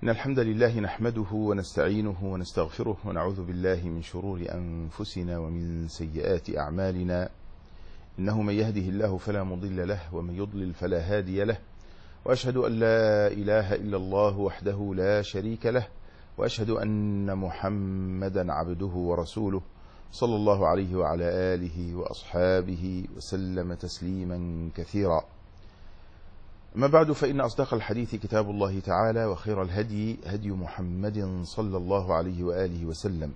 إن الحمد لله نحمده ونستعينه ونستغفره ونعوذ بالله من شرور أنفسنا ومن سيئات أعمالنا. إنه من يهده الله فلا مضل له ومن يضلل فلا هادي له، وأشهد أن لا إله إلا الله وحده لا شريك له، وأشهد أن محمدا عبده ورسوله صلى الله عليه وعلى آله وأصحابه وسلم تسليما كثيرا. أما بعد، فإن أصدق الحديث كتاب الله تعالى، وخير الهدي هدي محمد صلى الله عليه وآله وسلم،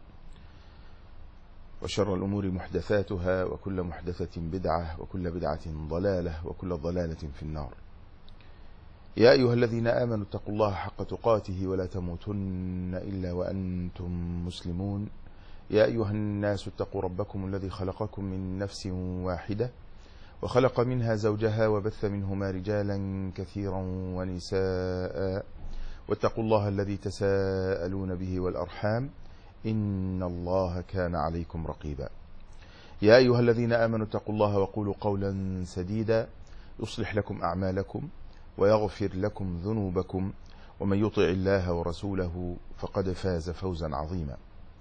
وشر الأمور محدثاتها، وكل محدثة بدعة، وكل بدعة ضلالة، وكل ضلالة في النار. يا أيها الذين آمنوا اتقوا الله حق تقاته ولا تموتن إلا وأنتم مسلمون. يا أيها الناس اتقوا ربكم الذي خلقكم من نفس واحدة وخلق منها زوجها وبث منهما رجالا كثيرا ونساء، واتقوا الله الذي تساءلون به والأرحام إن الله كان عليكم رقيبا. يا أيها الذين آمنوا اتقوا الله وقولوا قولا سديدا يصلح لكم أعمالكم ويغفر لكم ذنوبكم، ومن يطع الله ورسوله فقد فاز فوزا عظيما.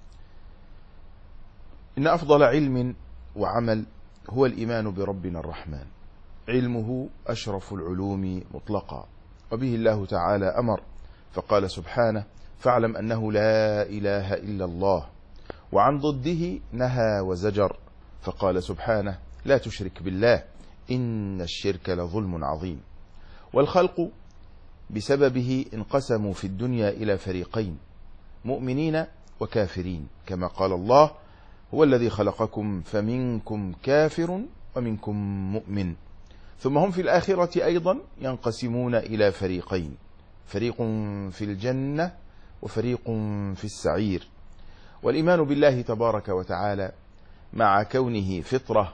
إن أفضل علم وعمل هو الإيمان بربنا الرحمن، علمه أشرف العلوم مطلقا، وبه الله تعالى أمر فقال سبحانه: فاعلم أنه لا إله إلا الله. وعن ضده نهى وزجر فقال سبحانه: لا تشرك بالله إن الشرك لظلم عظيم. والخلق بسببه انقسموا في الدنيا إلى فريقين، مؤمنين وكافرين، كما قال الله: هو الذي خلقكم فمنكم كافر ومنكم مؤمن. ثم هم في الآخرة أيضا ينقسمون إلى فريقين، فريق في الجنة وفريق في السعير. والإيمان بالله تبارك وتعالى مع كونه فطرة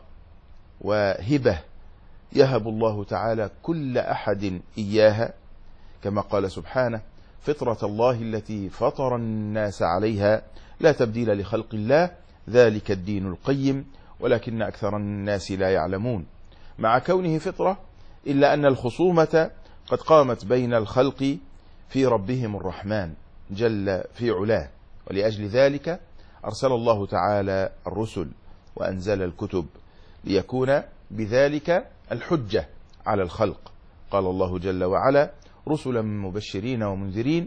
وهبة يهب الله تعالى كل أحد إياها، كما قال سبحانه: فطرة الله التي فطر الناس عليها لا تبديل لخلق الله ذلك الدين القيم ولكن أكثر الناس لا يعلمون. مع كونه فطرة، إلا أن الخصومة قد قامت بين الخلق في ربهم الرحمن جل في علاه، ولأجل ذلك أرسل الله تعالى الرسل وأنزل الكتب ليكون بذلك الحجة على الخلق. قال الله جل وعلا: رسلا مبشرين ومنذرين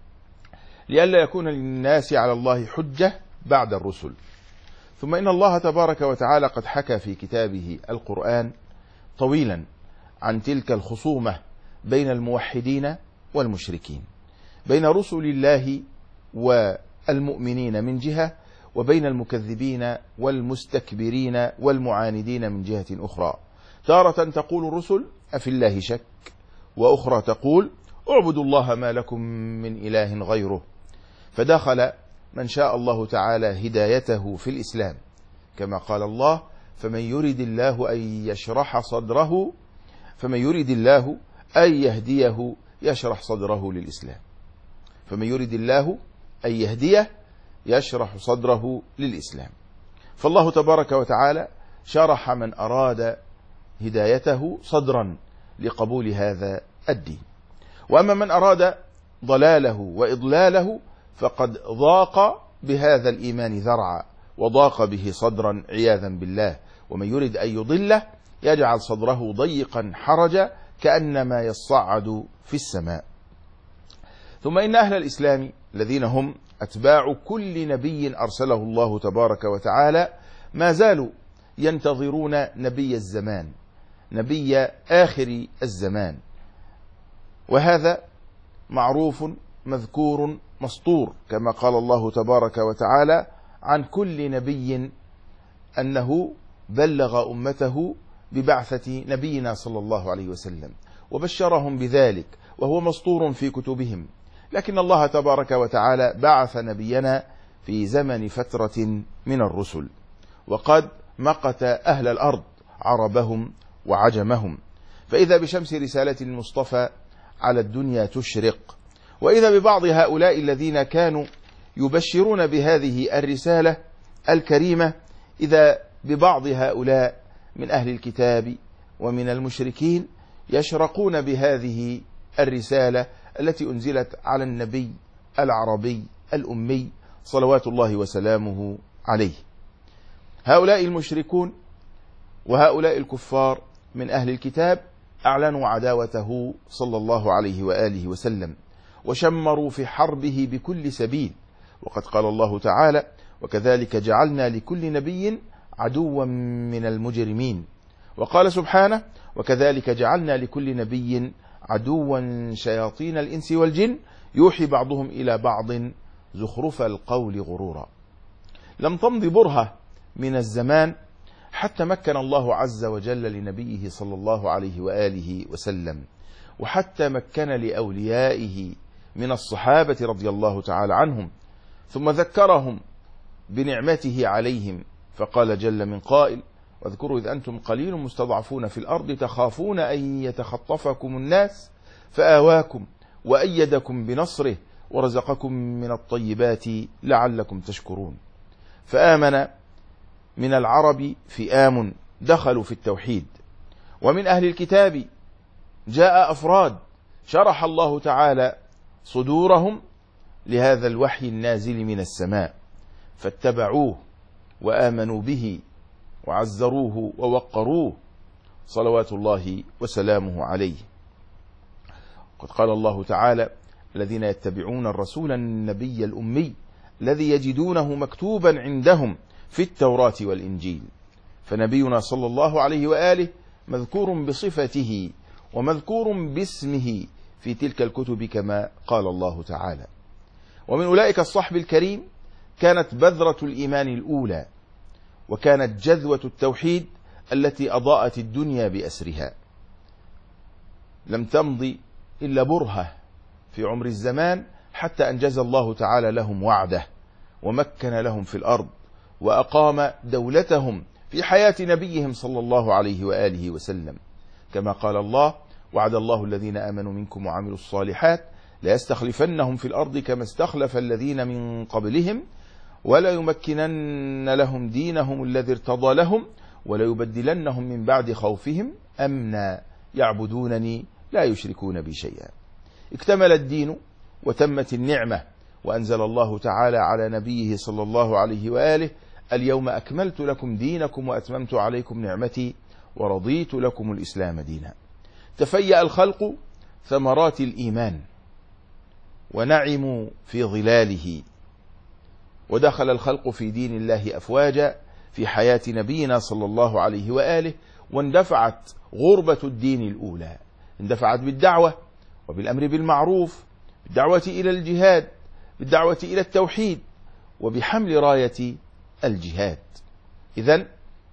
لئلا يكون للناس على الله حجة بعد الرسل. ثم إن الله تبارك وتعالى قد حكى في كتابه القرآن طويلا عن تلك الخصومة بين الموحدين والمشركين، بين رسل الله والمؤمنين من جهة، وبين المكذبين والمستكبرين والمعاندين من جهة أخرى. تارة تقول الرسل: أفي الله شك، وأخرى تقول: اعبدوا الله ما لكم من إله غيره. فدخل من شاء الله تعالى هدايته في الإسلام، كما قال الله: فمن يريد الله أن يهديه يشرح صدره للإسلام. فمن يريد الله أن يهديه يشرح صدره للإسلام. فالله تبارك وتعالى شرح من أراد هدايته صدرا لقبول هذا الدين. وأما من أراد ضلاله وإضلاله فقد ضاق بهذا الإيمان ذرعا وضاق به صدرا عياذا بالله. ومن يريد أن يضله يجعل صدره ضيقا حرجا كأنما يصعد في السماء. ثم إن أهل الإسلام الذين هم أتباع كل نبي أرسله الله تبارك وتعالى ما زالوا ينتظرون نبي الزمان، نبي آخر الزمان، وهذا معروف مذكور مسطور، كما قال الله تبارك وتعالى عن كل نبي أنه بلغ أمته ببعثة نبينا صلى الله عليه وسلم وبشرهم بذلك، وهو مسطور في كتبهم. لكن الله تبارك وتعالى بعث نبينا في زمن فترة من الرسل، وقد مقت أهل الأرض عربهم وعجمهم، فإذا بشمس رسالة المصطفى على الدنيا تشرق، وإذا ببعض هؤلاء الذين كانوا يبشرون بهذه الرسالة الكريمة، إذا ببعض هؤلاء من أهل الكتاب ومن المشركين يشرقون بهذه الرسالة التي أنزلت على النبي العربي الأمي صلوات الله وسلامه عليه. هؤلاء المشركون وهؤلاء الكفار من أهل الكتاب أعلنوا عداوته صلى الله عليه وآله وسلم، وشمروا في حربه بكل سبيل، وقد قال الله تعالى: وكذلك جعلنا لكل نبي عدوا من المجرمين. وقال سبحانه: وكذلك جعلنا لكل نبي عدوا شياطين الإنس والجن يوحي بعضهم إلى بعض زخرف القول غرورا. لم تمض برهة من الزمان حتى مكن الله عز وجل لنبيه صلى الله عليه وآله وسلم، وحتى مكن لأوليائه من الصحابة رضي الله تعالى عنهم، ثم ذكرهم بنعمته عليهم، فقال جل من قائل: واذكروا إذ أنتم قليل مستضعفون في الأرض تخافون أن يتخطفكم الناس فآواكم وأيدكم بنصره ورزقكم من الطيبات لعلكم تشكرون. فآمن من العرب فئام دخلوا في التوحيد، ومن أهل الكتاب جاء أفراد شرح الله تعالى صدورهم لهذا الوحي النازل من السماء، فاتبعوه وآمنوا به وعزروه ووقروه صلوات الله وسلامه عليه. قد قال الله تعالى: الذين يتبعون الرسول النبي الأمي الذي يجدونه مكتوبا عندهم في التوراة والإنجيل. فنبينا صلى الله عليه وآله مذكور بصفته ومذكور باسمه في تلك الكتب كما قال الله تعالى. ومن أولئك الصحب الكريم كانت بذرة الإيمان الأولى، وكانت جذوة التوحيد التي أضاءت الدنيا بأسرها. لم تمضي إلا برهة في عمر الزمان حتى أنجز الله تعالى لهم وعده، ومكن لهم في الأرض، وأقام دولتهم في حياة نبيهم صلى الله عليه وآله وسلم، كما قال الله: وعد الله الذين آمنوا منكم وعملوا الصالحات ليستخلفنهم في الأرض كما استخلف الذين من قبلهم ولا يمكنن لهم دينهم الذي ارتضى لهم ولا يبدلنهم من بعد خوفهم أمنا يعبدونني لا يشركون بي شيئا. اكتمل الدين وتمت النعمة، وأنزل الله تعالى على نبيه صلى الله عليه وآله: اليوم أكملت لكم دينكم وأتممت عليكم نعمتي ورضيت لكم الإسلام دينا. تفيأ الخلق ثمرات الإيمان ونعموا في ظلاله، ودخل الخلق في دين الله أفواجا في حياة نبينا صلى الله عليه وآله، واندفعت غربة الدين الأولى، اندفعت بالدعوة وبالأمر بالمعروف، بالدعوة إلى الجهاد، بالدعوة إلى التوحيد، وبحمل راية الجهاد. إذن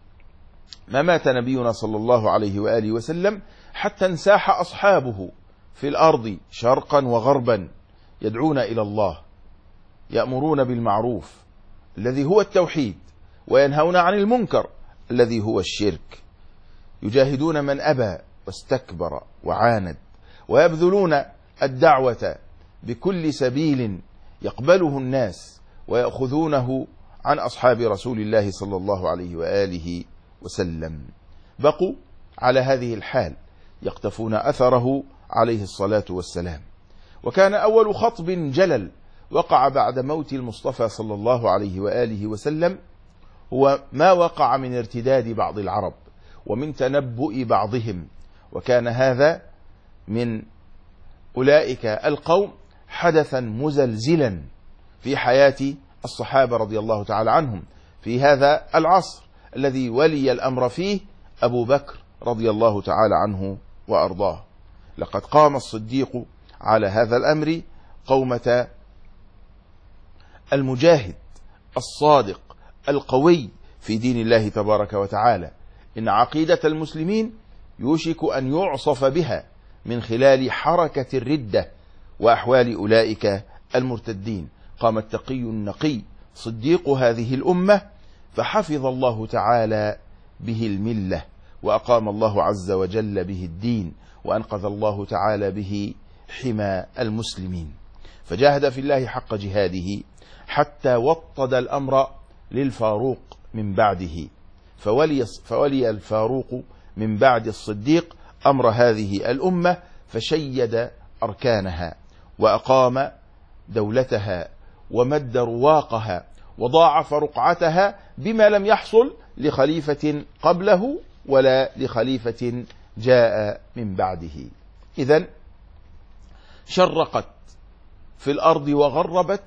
ما مات نبينا صلى الله عليه وآله وسلم حتى انساح أصحابه في الأرض شرقا وغربا يدعون إلى الله، يأمرون بالمعروف الذي هو التوحيد، وينهون عن المنكر الذي هو الشرك، يجاهدون من أبى واستكبر وعاند، ويبذلون الدعوة بكل سبيل يقبله الناس ويأخذونه عن أصحاب رسول الله صلى الله عليه وآله وسلم. بقوا على هذه الحال يقتفون أثره عليه الصلاة والسلام. وكان أول خطب جلل وقع بعد موت المصطفى صلى الله عليه وآله وسلم هو ما وقع من ارتداد بعض العرب ومن تنبؤ بعضهم، وكان هذا من أولئك القوم حدثا مزلزلا في حياة الصحابة رضي الله تعالى عنهم في هذا العصر الذي ولي الأمر فيه أبو بكر رضي الله تعالى عنه وأرضاه. لقد قام الصديق على هذا الأمر قومة المجاهد الصادق القوي في دين الله تبارك وتعالى. إن عقيدة المسلمين يوشك أن يعصف بها من خلال حركة الردة وأحوال أولئك المرتدين. قام التقي النقي صديق هذه الأمة فحفظ الله تعالى به الملة، وأقام الله عز وجل به الدين، وأنقذ الله تعالى به حمى المسلمين، فجاهد في الله حق جهاده حتى وطد الأمر للفاروق من بعده، فولي الفاروق من بعد الصديق أمر هذه الأمة، فشيد أركانها وأقام دولتها ومد رواقها وضاعف رقعتها بما لم يحصل لخليفة قبله ولا لخليفة جاء من بعده. إذن شرقت في الأرض وغربت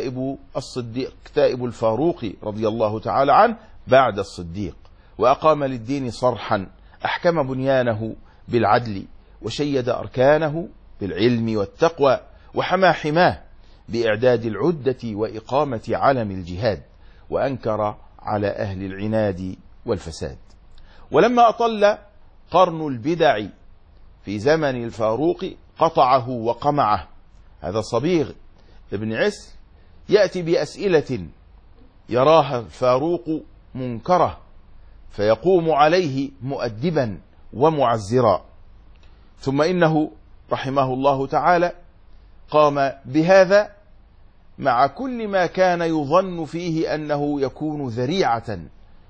كتائب الفاروق رضي الله تعالى عنه بعد الصديق، وأقام للدين صرحا، أحكم بنيانه بالعدل، وشيد أركانه بالعلم والتقوى، وحمى حماه بإعداد العدة وإقامة علم الجهاد، وأنكر على أهل العناد والفساد. ولما أطل قرن البدع في زمن الفاروق قطعه وقمعه. هذا صبيغ ابن عسل يأتي بأسئلة يراها الفاروق منكرة فيقوم عليه مؤدبا ومعزرا، ثم إنه رحمه الله تعالى قام بهذا مع كل ما كان يظن فيه أنه يكون ذريعة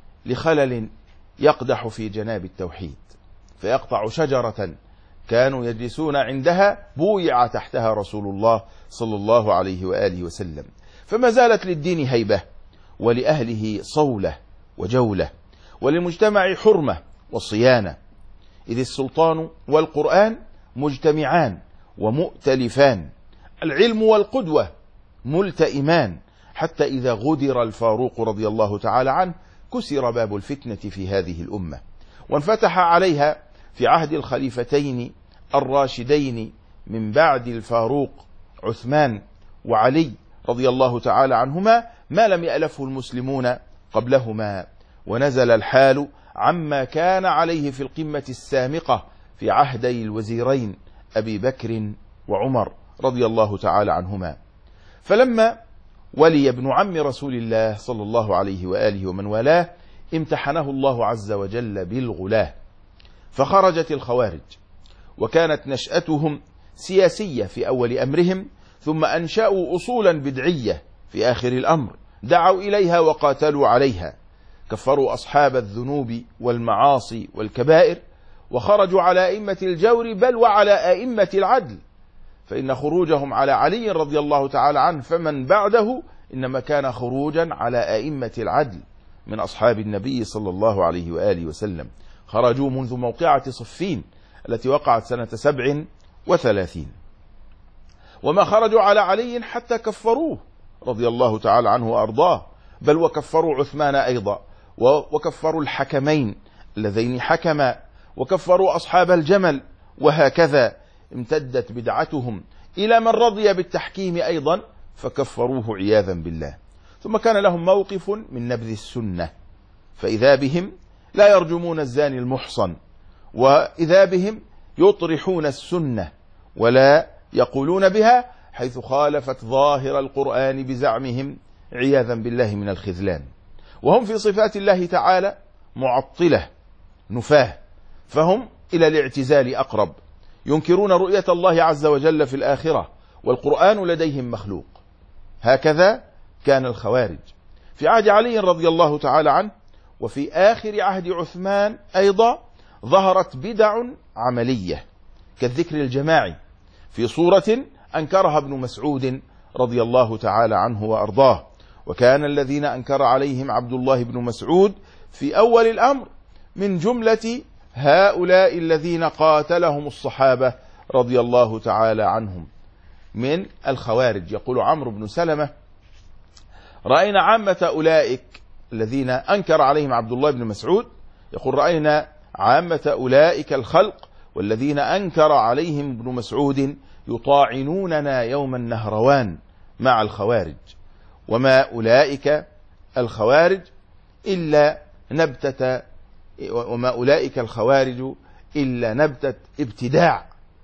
لخلل يقدح في جناب التوحيد، فيقطع شجرة كانوا يجلسون عندها بويع تحتها رسول الله صلى الله عليه وآله وسلم، فما زالت للدين هيبة، ولأهله صولة وجولة، وللمجتمع حرمة وصيانة، إذ السلطان والقرآن مجتمعان ومؤتلفان، العلم والقدوة ملتئمان، حتى إذا غدر الفاروق رضي الله تعالى عنه كسر باب الفتنة في هذه الأمة، وانفتح عليها في عهد الخليفتين الراشدين من بعد الفاروق عثمان وعلي رضي الله تعالى عنهما ما لم يألفه المسلمون قبلهما، ونزل الحال عما كان عليه في القمة السامقة في عهدي الوزيرين أبي بكر وعمر رضي الله تعالى عنهما. فلما ولي ابن عم رسول الله صلى الله عليه وآله ومن والاه امتحنه الله عز وجل بالغلاة، فخرجت الخوارج، وكانت نشأتهم سياسية في أول أمرهم، ثم أنشأوا أصولا بدعية في آخر الأمر دعوا إليها وقاتلوا عليها، كفروا أصحاب الذنوب والمعاصي والكبائر، وخرجوا على أئمة الجور بل وعلى أئمة العدل، فإن خروجهم على علي رضي الله تعالى عنه فمن بعده إنما كان خروجا على أئمة العدل من أصحاب النبي صلى الله عليه وآله وسلم. خرجوا منذ موقعة صفين التي وقعت سنة 37، وما خرجوا على علي حتى كفروه رضي الله تعالى عنه وأرضاه، بل وكفروا عثمان أيضا، وكفروا الحكمين اللذين حكما، وكفروا أصحاب الجمل، وهكذا امتدت بدعتهم إلى من رضي بالتحكيم أيضا فكفروه عياذا بالله. ثم كان لهم موقف من نبذ السنة، فإذا بهم لا يرجمون الزاني المحصن، وإذا بهم يطرحون السنة ولا يقولون بها حيث خالفت ظاهر القرآن بزعمهم عياذا بالله من الخذلان. وهم في صفات الله تعالى معطلة نفاه، فهم إلى الاعتزال أقرب، ينكرون رؤية الله عز وجل في الآخرة، والقرآن لديهم مخلوق. هكذا كان الخوارج في عهد علي رضي الله تعالى عنه، وفي آخر عهد عثمان أيضا ظهرت بدع عملية كالذكر الجماعي في صورة أنكرها ابن مسعود رضي الله تعالى عنه وأرضاه، وكان الذين أنكر عليهم عبد الله بن مسعود في أول الأمر من جملة هؤلاء الذين قاتلهم الصحابة رضي الله تعالى عنهم من الخوارج. يقول عمرو بن سلمة: رأينا عامة أولئك الذين أنكر عليهم عبد الله بن مسعود، يقول رأينا عامة أولئك الخلق والذين أنكر عليهم ابن مسعود يطاعنوننا يوم النهروان مع الخوارج، وما أولئك الخوارج إلا نبتة ابتداع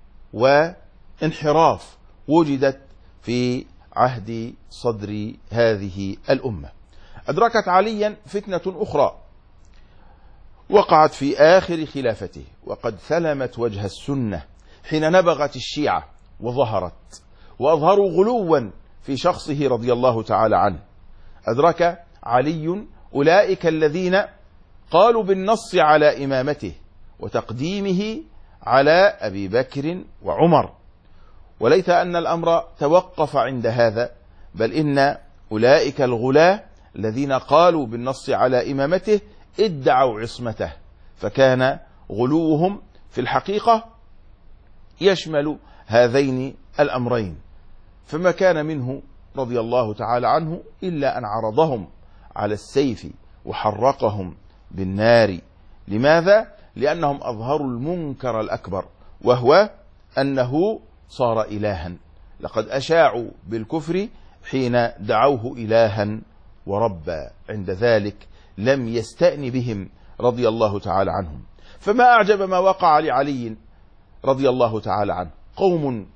وانحراف وجدت في عهد صدر هذه الأمة. أدركت عليا فتنة أخرى وقعت في آخر خلافته، وقد ثلمت وجه السنة حين نبغت الشيعة وظهرت وأظهروا غلوا في شخصه رضي الله تعالى عنه. أدرك علي أولئك الذين قالوا بالنص على إمامته وتقديمه على أبي بكر وعمر، وليت أن الأمر توقف عند هذا، بل إن أولئك الغلاة الذين قالوا بالنص على إمامته ادعوا عصمته، فكان غلوهم في الحقيقة يشمل هذين الأمرين. فما كان منه رضي الله تعالى عنه إلا أن عرضهم على السيف وحرقهم بالنار. لماذا؟ لأنهم أظهروا المنكر الأكبر، وهو أنه صار إلها. لقد أشاعوا بالكفر حين دعوه إلها وربا، عند ذلك لم يستأن بهم رضي الله تعالى عنهم. فما أعجب ما وقع لعلي رضي الله تعالى عنه. قوم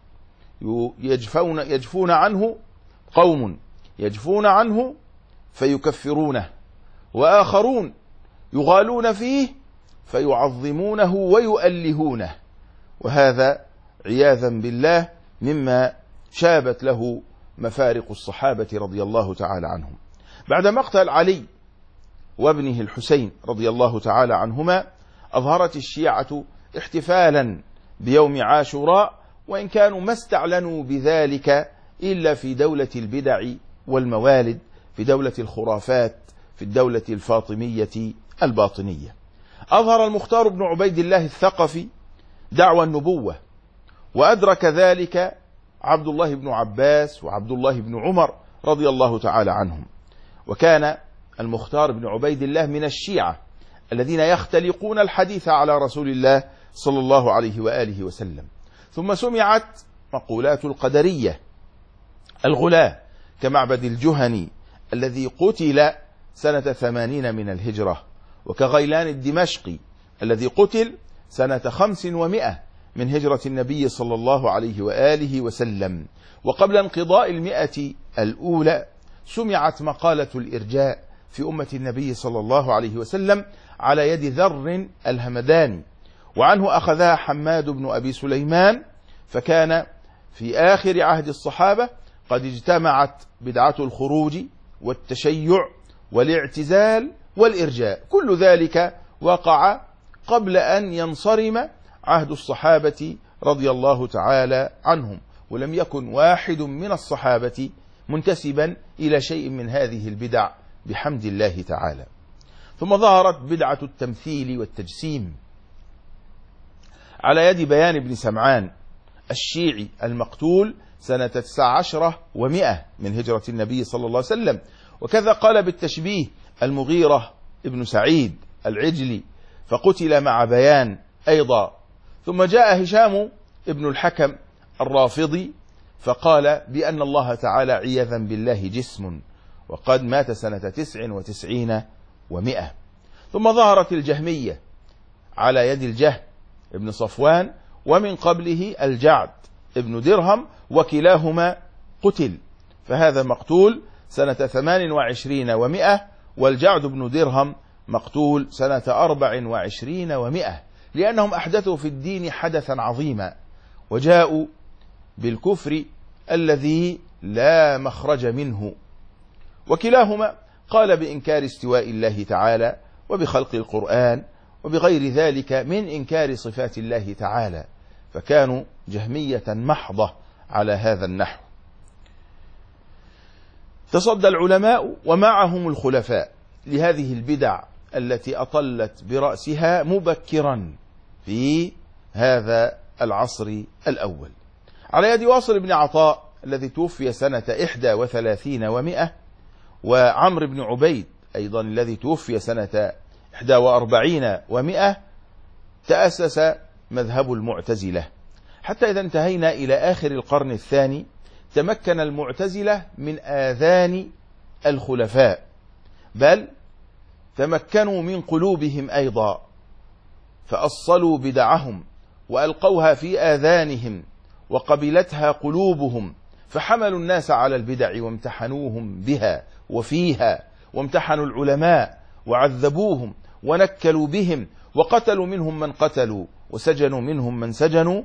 يجفون عنه فيكفرونه، وآخرون يغالون فيه فيعظمونه ويؤلهونه، وهذا عياذا بالله مما شابت له مفارق الصحابة رضي الله تعالى عنهم. بعد مقتل علي وابنه الحسين رضي الله تعالى عنهما، أظهرت الشيعة احتفالا بيوم عاشوراء، وإن كانوا ما استعلنوا بذلك إلا في دولة البدع والموالد، في دولة الخرافات، في الدولة الفاطمية الباطنية. أظهر المختار بن عبيد الله الثقفي دعوى النبوة، وأدرك ذلك عبد الله بن عباس وعبد الله بن عمر رضي الله تعالى عنهم. وكان المختار بن عبيد الله من الشيعة الذين يختلقون الحديث على رسول الله صلى الله عليه وآله وسلم. ثم سمعت مقولات القدرية الغلاة كمعبد الجهني الذي قتل سنة 80 من الهجرة، وكغيلان الدمشقي الذي قتل سنة 500 من هجرة النبي صلى الله عليه وآله وسلم. وقبل انقضاء 100 الأولى سمعت مقالة الإرجاء في أمة النبي صلى الله عليه وسلم على يد ذر الهمداني، وعنه أخذها حماد بن أبي سليمان. فكان في آخر عهد الصحابة قد اجتمعت بدعة الخروج والتشيع والاعتزال والإرجاء، كل ذلك وقع قبل أن ينصرم عهد الصحابة رضي الله تعالى عنهم، ولم يكن واحد من الصحابة منتسبا إلى شيء من هذه البدع بحمد الله تعالى. ثم ظهرت بدعة التمثيل والتجسيم على يد بيان بن سمعان الشيعي المقتول سنة 19 و100 من هجرة النبي صلى الله عليه وسلم. وكذا قال بالتشبيه المغيرة ابن سعيد العجلي، فقتل مع بيان أيضا. ثم جاء هشام ابن الحكم الرافضي فقال بأن الله تعالى عياذا بالله جسم، وقد مات سنة 99 و100. ثم ظهرت الجهمية على يد الجهم ابن صفوان، ومن قبله الجعد ابن درهم، وكلاهما قتل، فهذا مقتول سنة 28 و100، والجعد بن درهم مقتول سنة 24 و100، لأنهم أحدثوا في الدين حدثا عظيما، وجاءوا بالكفر الذي لا مخرج منه. وكلاهما قال بإنكار استواء الله تعالى وبخلق القرآن وبغير ذلك من إنكار صفات الله تعالى، فكانوا جهمية محضة على هذا النحو. تصدى العلماء ومعهم الخلفاء لهذه البدع التي أطلت برأسها مبكرا في هذا العصر الأول، على يد واصل بن عطاء الذي توفي سنة 31 و100، وعمر بن عبيد أيضا الذي توفي سنة 41 و100. تأسس مذهب المعتزلة، حتى إذا انتهينا إلى آخر القرن الثاني تمكن المعتزلة من آذان الخلفاء، بل تمكنوا من قلوبهم أيضا، فأصلوا بدعهم وألقوها في آذانهم وقبلتها قلوبهم، فحملوا الناس على البدع وامتحنوهم بها وفيها، وامتحنوا العلماء وعذبوهم ونكلوا بهم، وقتلوا منهم من قتلوا وسجنوا منهم من سجنوا.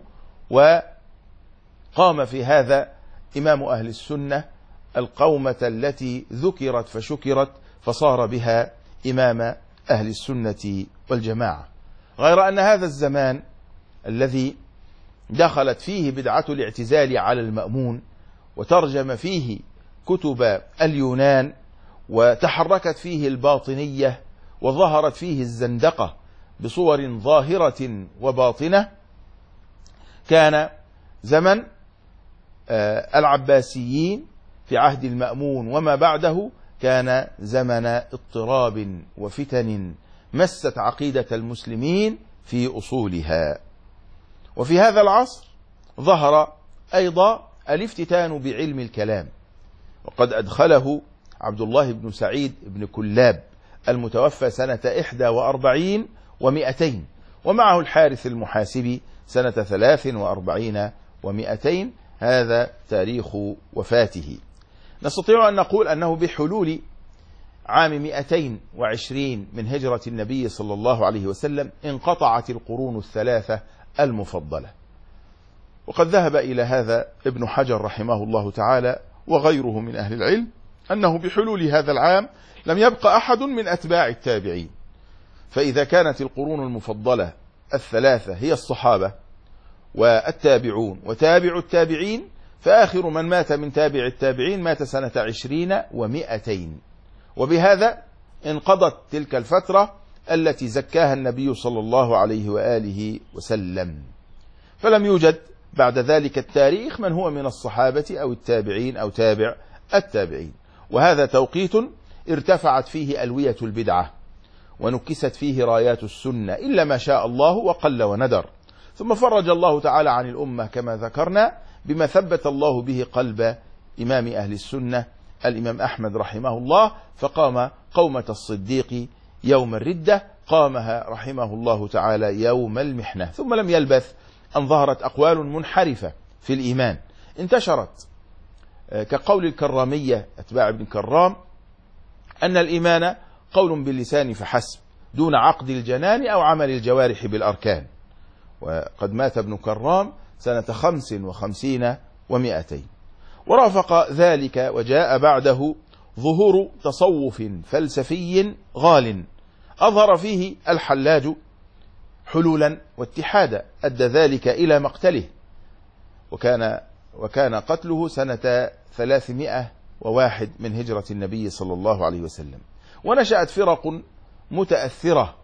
وقام في هذا إمام أهل السنة القومة التي ذكرت فشكرت فصار بها إمام أهل السنة والجماعة. غير أن هذا الزمان الذي دخلت فيه بدعة الاعتزال على المأمون، وترجم فيه كتب اليونان، وتحركت فيه الباطنية، وظهرت فيه الزندقة بصور ظاهرة وباطنة. كان زمن العباسيين في عهد المأمون وما بعده كان زمن اضطراب وفتن مست عقيدة المسلمين في أصولها. وفي هذا العصر ظهر أيضا الافتتان بعلم الكلام، وقد أدخله عبد الله بن سعيد بن كلاب المتوفى سنة 41 و200، ومعه الحارث المحاسبي سنة 43 و200. هذا تاريخ وفاته. نستطيع أن نقول أنه بحلول عام 220 من هجرة النبي صلى الله عليه وسلم انقطعت القرون الثلاثة المفضلة. وقد ذهب إلى هذا ابن حجر رحمه الله تعالى وغيره من أهل العلم أنه بحلول هذا العام لم يبق أحد من أتباع التابعين. فإذا كانت القرون المفضلة الثلاثة هي الصحابة والتابعون وتابع التابعين، فآخر من مات من تابع التابعين مات سنة 20 و200، وبهذا انقضت تلك الفترة التي زكاها النبي صلى الله عليه وآله وسلم، فلم يوجد بعد ذلك التاريخ من هو من الصحابة أو التابعين أو تابع التابعين. وهذا توقيت ارتفعت فيه ألوية البدعة ونكست فيه رايات السنة إلا ما شاء الله وقل وندر. ثم فرج الله تعالى عن الأمة كما ذكرنا بما ثبت الله به قلب إمام أهل السنة الإمام أحمد رحمه الله، فقام قومة الصديق يوم الردة، قامها رحمه الله تعالى يوم المحنة. ثم لم يلبث أن ظهرت أقوال منحرفة في الإيمان انتشرت، كقول الكرامية أتباع ابن كرام أن الإيمان قول باللسان فحسب دون عقد الجنان أو عمل الجوارح بالأركان. وقد مات ابن كرام سنة 55 و200. ورافق ذلك وجاء بعده ظهور تصوف فلسفي غال أظهر فيه الحلاج حلولا واتحادا أدى ذلك إلى مقتله، وكان قتله سنة 301 من هجرة النبي صلى الله عليه وسلم. ونشأت فرق متأثرة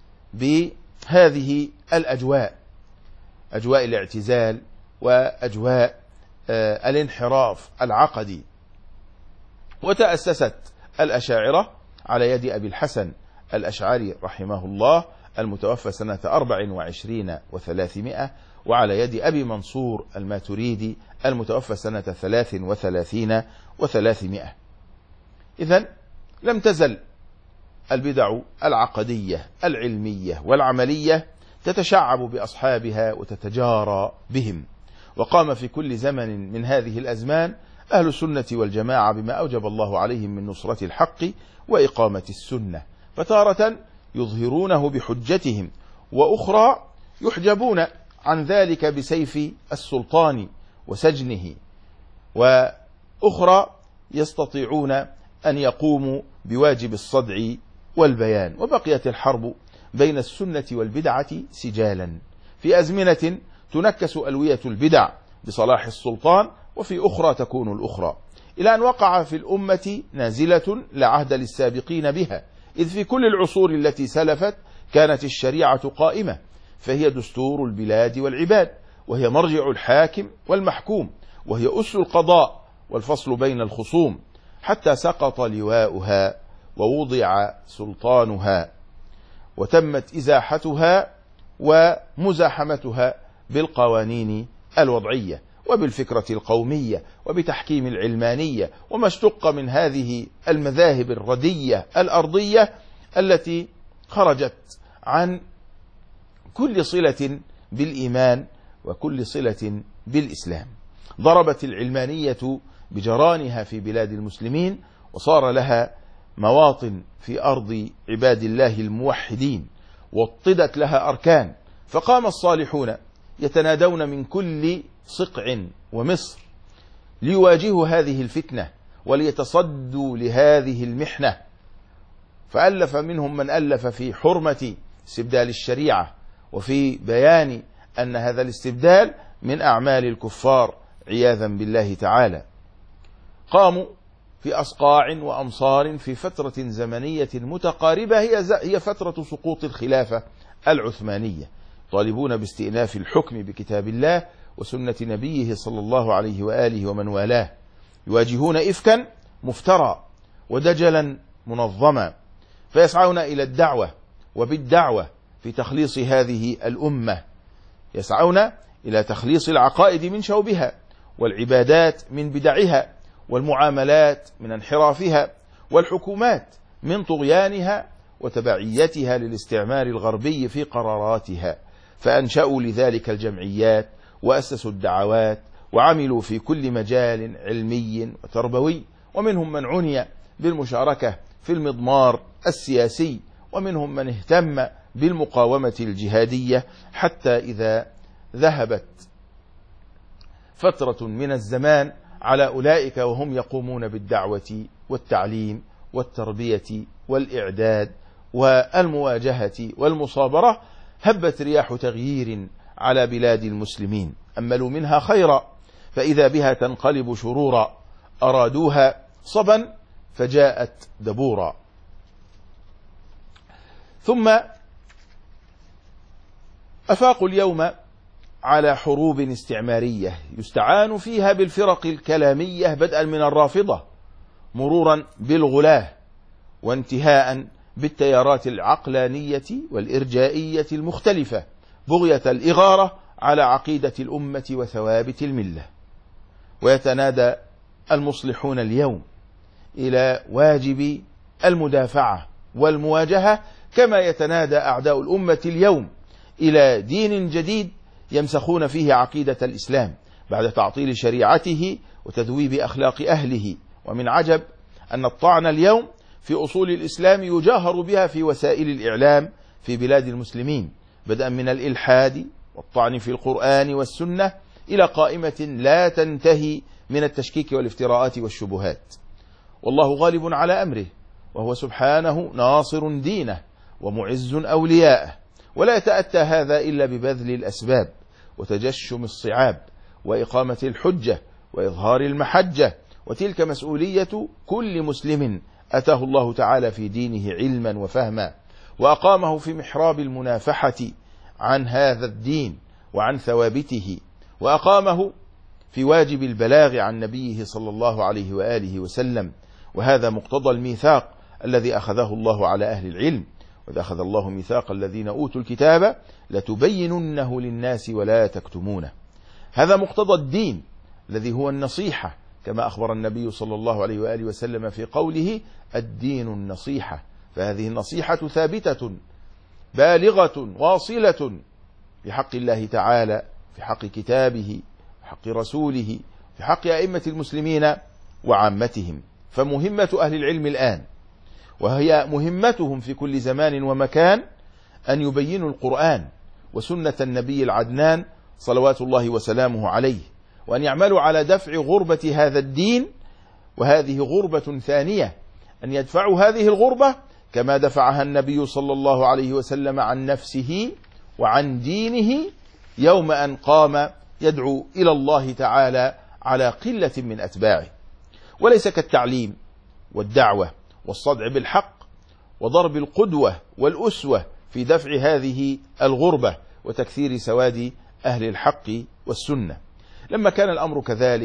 بهذه الأجواء، أجواء الاعتزال وأجواء الانحراف العقدي. وتأسست الأشاعرة على يد أبي الحسن الأشعري رحمه الله المتوفى سنة 24 و300، وعلى يد أبي منصور الماتريدي المتوفى سنة 33 و300. إذن لم تزل البدع العقدية العلمية والعملية تتشعب بأصحابها وتتجارى بهم. وقام في كل زمن من هذه الأزمان أهل السنة والجماعة بما أوجب الله عليهم من نصرة الحق وإقامة السنة، فتارة يظهرونه بحجتهم، وأخرى يحجبون عن ذلك بسيف السلطان وسجنه، وأخرى يستطيعون أن يقوموا بواجب الصدع والبيان. وبقيت الحرب بين السنة والبدعة سجالا، في أزمنة تنكس ألوية البدع بصلاح السلطان، وفي أخرى تكون الأخرى، إلى أن وقع في الأمة نازلة لا عهد للسابقين بها، إذ في كل العصور التي سلفت كانت الشريعة قائمة، فهي دستور البلاد والعباد، وهي مرجع الحاكم والمحكوم، وهي أس القضاء والفصل بين الخصوم، حتى سقط لواؤها ووضع سلطانها، وتمت إزاحتها ومزاحمتها بالقوانين الوضعية وبالفكرة القومية وبتحكيم العلمانية وما اشتق من هذه المذاهب الردية الأرضية التي خرجت عن كل صلة بالإيمان وكل صلة بالإسلام. ضربت العلمانية بجرانها في بلاد المسلمين، وصار لها مواطن في أرض عباد الله الموحدين، وطدت لها أركان، فقام الصالحون يتنادون من كل صقع ومصر ليواجهوا هذه الفتنة وليتصدوا لهذه المحنة. فألف منهم من ألف في حرمة استبدال الشريعة، وفي بيان أن هذا الاستبدال من أعمال الكفار عياذا بالله تعالى. قاموا في أصقاع وأمصار في فترة زمنية متقاربة هي فترة سقوط الخلافة العثمانية، طالبون باستئناف الحكم بكتاب الله وسنة نبيه صلى الله عليه وآله ومن والاه، يواجهون إفكا مفترى ودجلا منظما، فيسعون إلى الدعوة وبالدعوة في تخليص هذه الأمة، يسعون إلى تخليص العقائد من شوبها، والعبادات من بدعها، والمعاملات من انحرافها، والحكومات من طغيانها وتبعيتها للاستعمار الغربي في قراراتها. فأنشأوا لذلك الجمعيات وأسسوا الدعوات وعملوا في كل مجال علمي وتربوي، ومنهم من عني بالمشاركة في المضمار السياسي، ومنهم من اهتم بالمقاومة الجهادية، حتى إذا ذهبت فترة من الزمان على أولئك وهم يقومون بالدعوة والتعليم والتربية والإعداد والمواجهة والمصابرة، هبت رياح تغيير على بلاد المسلمين، أملوا منها خيرا فإذا بها تنقلب شرورا، أرادوها صبا فجاءت دبورا. ثم أفاقوا اليوم على حروب استعمارية يستعان فيها بالفرق الكلامية، بدءا من الرافضة مرورا بالغلاة، وانتهاء بالتيارات العقلانية والإرجائية المختلفة، بغية الإغارة على عقيدة الأمة وثوابت الملة. ويتنادى المصلحون اليوم إلى واجب المدافعة والمواجهة، كما يتنادى أعداء الأمة اليوم إلى دين جديد يمسخون فيه عقيدة الإسلام بعد تعطيل شريعته وتذويب أخلاق أهله. ومن عجب أن الطعن اليوم في أصول الإسلام يجاهر بها في وسائل الإعلام في بلاد المسلمين، بدءا من الإلحاد والطعن في القرآن والسنة إلى قائمة لا تنتهي من التشكيك والافتراءات والشبهات. والله غالب على أمره، وهو سبحانه ناصر دينه ومعز أولياءه، ولا يتأتى هذا إلا ببذل الأسباب وتجشم الصعاب وإقامة الحجة وإظهار المحجة، وتلك مسؤولية كل مسلم أتاه الله تعالى في دينه علما وفهما، وأقامه في محراب المنافحة عن هذا الدين وعن ثوابته، وأقامه في واجب البلاغ عن نبيه صلى الله عليه وآله وسلم. وهذا مقتضى الميثاق الذي أخذه الله على أهل العلم، وإذا أخذ الله ميثاق الذين أوتوا الكتاب لتبيننه للناس ولا تكتمونه. هذا مقتضى الدين الذي هو النصيحة، كما أخبر النبي صلى الله عليه وآله وسلم في قوله الدين النصيحة. فهذه النصيحة ثابتة بالغة واصلة في حق الله تعالى، في حق كتابه، في حق رسوله، في حق أئمة المسلمين وعامتهم. فمهمة أهل العلم الآن، وهي مهمتهم في كل زمان ومكان، أن يبينوا القرآن وسنة النبي العدنان صلوات الله وسلامه عليه، وأن يعملوا على دفع غربة هذا الدين. وهذه غربة ثانية، أن يدفعوا هذه الغربة كما دفعها النبي صلى الله عليه وسلم عن نفسه وعن دينه يوم أن قام يدعو إلى الله تعالى على قلة من أتباعه. وليس كالتعليم والدعوة والصدع بالحق وضرب القدوة والأسوة في دفع هذه الغربة وتكثير سواد أهل الحق والسنة. لما كان الأمر كذلك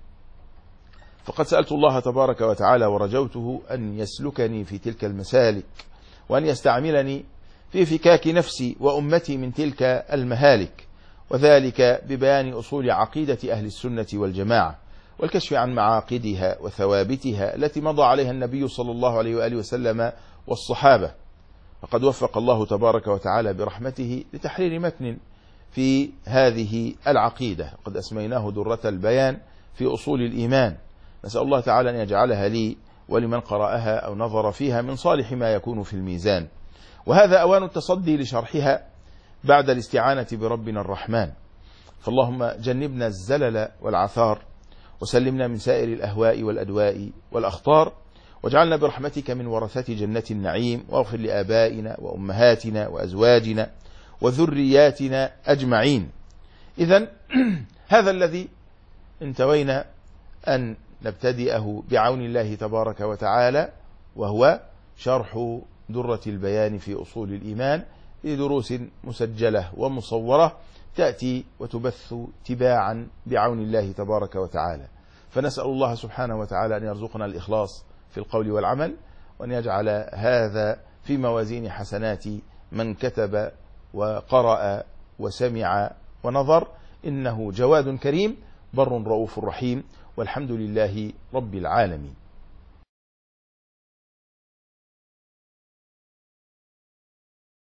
فقد سألت الله تبارك وتعالى ورجوته أن يسلكني في تلك المسالك، وأن يستعملني في فكاك نفسي وأمتي من تلك المهالك، وذلك ببيان أصول عقيدة أهل السنة والجماعة، والكشف عن معاقدها وثوابتها التي مضى عليها النبي صلى الله عليه وآله وسلم والصحابة. فقد وفق الله تبارك وتعالى برحمته لتحرير متن في هذه العقيدة، قد أسميناه درة البيان في أصول الإيمان. نسأل الله تعالى أن يجعلها لي ولمن قرأها أو نظر فيها من صالح ما يكون في الميزان. وهذا أوان التصدي لشرحها بعد الاستعانة بربنا الرحمن. فاللهم جنبنا الزلل والعثار، وسلمنا من سائر الأهواء والأدواء والأخطار، واجعلنا برحمتك من ورثة جنة النعيم، واغفر لآبائنا وأمهاتنا وأزواجنا وذرياتنا أجمعين. إذن هذا الذي انتوينا أن نبتدئه بعون الله تبارك وتعالى، وهو شرح درة البيان في أصول الإيمان لدروس مسجلة ومصورة تأتي وتبث تباعا بعون الله تبارك وتعالى. فنسأل الله سبحانه وتعالى أن يرزقنا الإخلاص في القول والعمل، وأن يجعل هذا في موازين حسنات من كتب وقرأ وسمع ونظر، إنه جواد كريم بر رؤوف رحيم، والحمد لله رب العالمين.